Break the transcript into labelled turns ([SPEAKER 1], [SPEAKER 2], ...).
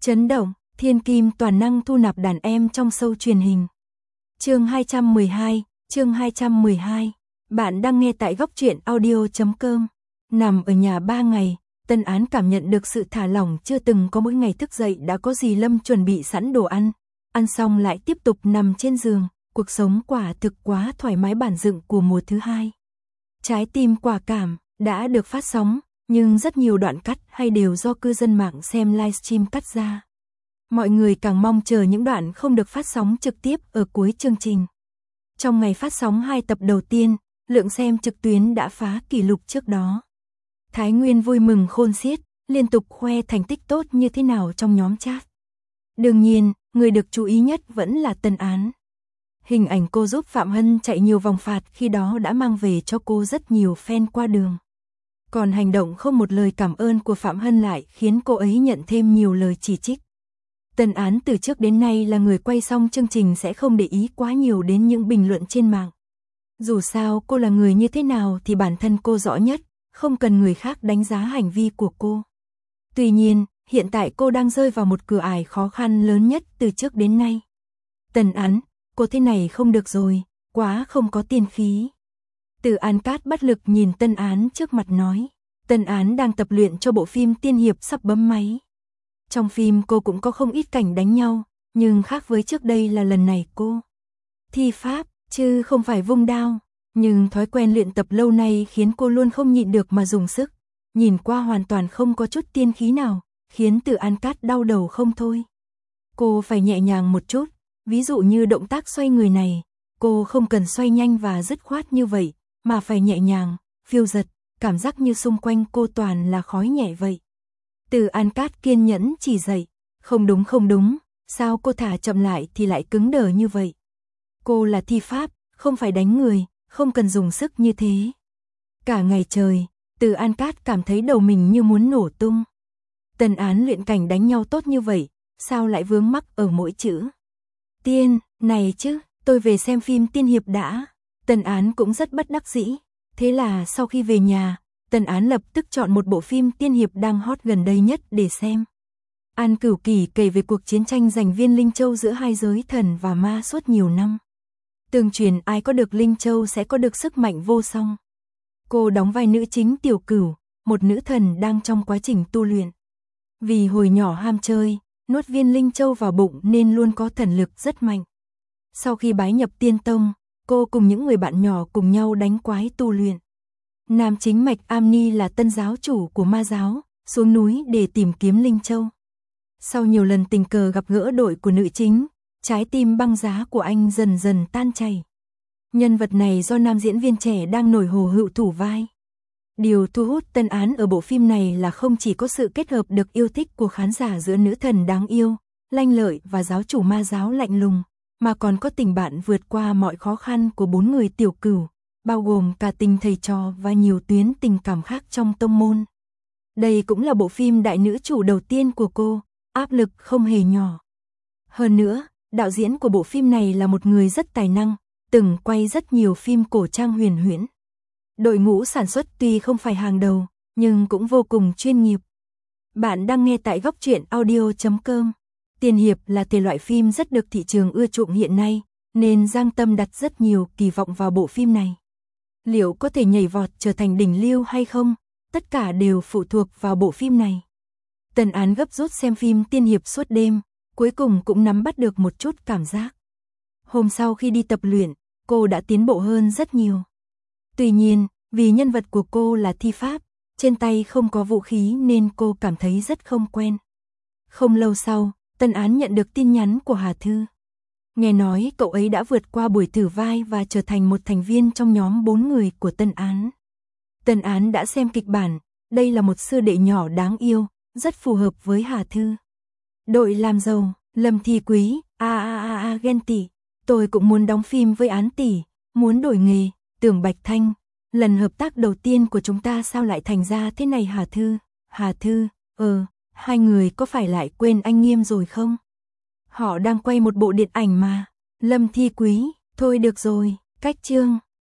[SPEAKER 1] Chấn động, thiên kim toàn năng thu nạp đàn em trong show truyền hình. Chương 212. Bạn đang nghe tại góc truyện audio.com. Nằm ở nhà 3 ngày, Tân Án cảm nhận được sự thả lỏng chưa từng có. Mỗi ngày thức dậy đã có dì Lâm chuẩn bị sẵn đồ ăn xong lại tiếp tục nằm trên giường. Cuộc sống quả thực quá thoải mái, bản dựng của mùa thứ 2. Trái tim quả cảm đã được phát sóng, nhưng rất nhiều đoạn cắt hay đều do cư dân mạng xem livestream cắt ra. Mọi người càng mong chờ những đoạn không được phát sóng trực tiếp ở cuối chương trình. Trong ngày phát sóng 2 tập đầu tiên, lượng xem trực tuyến đã phá kỷ lục trước đó. Thái Nguyên vui mừng khôn xiết, liên tục khoe thành tích tốt như thế nào trong nhóm chat. Đương nhiên, người được chú ý nhất vẫn là Tân Án. Hình ảnh cô giúp Phạm Hân chạy nhiều vòng phạt khi đó đã mang về cho cô rất nhiều fan qua đường. Còn hành động không một lời cảm ơn của Phạm Hân lại khiến cô ấy nhận thêm nhiều lời chỉ trích. Tân Án từ trước đến nay là người quay xong chương trình sẽ không để ý quá nhiều đến những bình luận trên mạng. Dù sao cô là người như thế nào thì bản thân cô rõ nhất, không cần người khác đánh giá hành vi của cô. Tuy nhiên, hiện tại cô đang rơi vào một cửa ải khó khăn lớn nhất từ trước đến nay. Tân Án, cô thế này không được rồi, quá không có tiên khí. Từ An Cát bất lực nhìn Tân Án trước mặt nói. Tân Án đang tập luyện cho bộ phim tiên hiệp sắp bấm máy. Trong phim cô cũng có không ít cảnh đánh nhau, nhưng khác với trước đây là lần này cô thi pháp, chứ không phải vung đao. Nhưng thói quen luyện tập lâu nay khiến cô luôn không nhịn được mà dùng sức. Nhìn qua hoàn toàn không có chút tiên khí nào, khiến Từ An Cát đau đầu không thôi. Cô phải nhẹ nhàng một chút, ví dụ như động tác xoay người này, cô không cần xoay nhanh và dứt khoát như vậy, mà phải nhẹ nhàng, phiêu dật, cảm giác như xung quanh cô toàn là khói nhẹ vậy. Từ An Cát kiên nhẫn chỉ dạy, không đúng, sao cô thả chậm lại thì lại cứng đờ như vậy. Cô là thi pháp, không phải đánh người, không cần dùng sức như thế. Cả ngày trời, Từ An Cát cảm thấy đầu mình như muốn nổ tung. Tân Án luyện cảnh đánh nhau tốt như vậy, sao lại vướng mắc ở mỗi chữ tiên này chứ, tôi về xem phim tiên hiệp đã. Tân Án cũng rất bất đắc dĩ. Thế là sau khi về nhà, Tân Án lập tức chọn một bộ phim tiên hiệp đang hot gần đây nhất để xem. An Cửu Kỳ kể về cuộc chiến tranh giành viên Linh Châu giữa hai giới thần và ma suốt nhiều năm. Tương truyền ai có được Linh Châu sẽ có được sức mạnh vô song. Cô đóng vai nữ chính Tiểu Cửu, một nữ thần đang trong quá trình tu luyện. Vì hồi nhỏ ham chơi, nuốt viên Linh Châu vào bụng nên luôn có thần lực rất mạnh. Sau khi bái nhập Tiên Tông, cô cùng những người bạn nhỏ cùng nhau đánh quái tu luyện. Nam chính Mạch Am Ni là tân giáo chủ của ma giáo, xuống núi để tìm kiếm Linh Châu. Sau nhiều lần tình cờ gặp gỡ đội của nữ chính, trái tim băng giá của anh dần dần tan chảy. Nhân vật này do nam diễn viên trẻ đang nổi Hồ Hựu thủ vai. Điều thu hút Tân Án ở bộ phim này là không chỉ có sự kết hợp được yêu thích của khán giả giữa nữ thần đáng yêu, lanh lợi và giáo chủ ma giáo lạnh lùng, mà còn có tình bạn vượt qua mọi khó khăn của 4 người Tiểu Cửu, bao gồm cả tình thầy trò và nhiều tuyến tình cảm khác trong tông môn. Đây cũng là bộ phim đại nữ chủ đầu tiên của cô, áp lực không hề nhỏ. Hơn nữa, đạo diễn của bộ phim này là một người rất tài năng, từng quay rất nhiều phim cổ trang huyền huyễn. Đội ngũ sản xuất tuy không phải hàng đầu, nhưng cũng vô cùng chuyên nghiệp. Bạn đang nghe tại góc truyện audio.com. Tiên hiệp là thể loại phim rất được thị trường ưa chuộng hiện nay, nên Giang Tâm đặt rất nhiều kỳ vọng vào bộ phim này. Liệu có thể nhảy vọt trở thành đỉnh lưu hay không? Tất cả đều phụ thuộc vào bộ phim này. Tân Án gấp rút xem phim tiên hiệp suốt đêm, cuối cùng cũng nắm bắt được một chút cảm giác. Hôm sau khi đi tập luyện, cô đã tiến bộ hơn rất nhiều. Tuy nhiên, vì nhân vật của cô là thi pháp, trên tay không có vũ khí nên cô cảm thấy rất không quen. Không lâu sau, Tân Án nhận được tin nhắn của Hà Thư. Nghe nói cậu ấy đã vượt qua buổi thử vai và trở thành một thành viên trong nhóm 4 người của Tân Án. Tân Án đã xem kịch bản, đây là một sư đệ nhỏ đáng yêu, rất phù hợp với Hà Thư. Đội làm giàu, Lâm Thi Quý, ghen tỷ, tôi cũng muốn đóng phim với Án tỷ, muốn đổi nghề, Tưởng Bạch Thanh, lần hợp tác đầu tiên của chúng ta sao lại thành ra thế này Hà Thư, hai người có phải lại quên anh Nghiêm rồi không? Họ đang quay một bộ điện ảnh mà. Lâm Thi Quý, thôi được rồi, cách chương.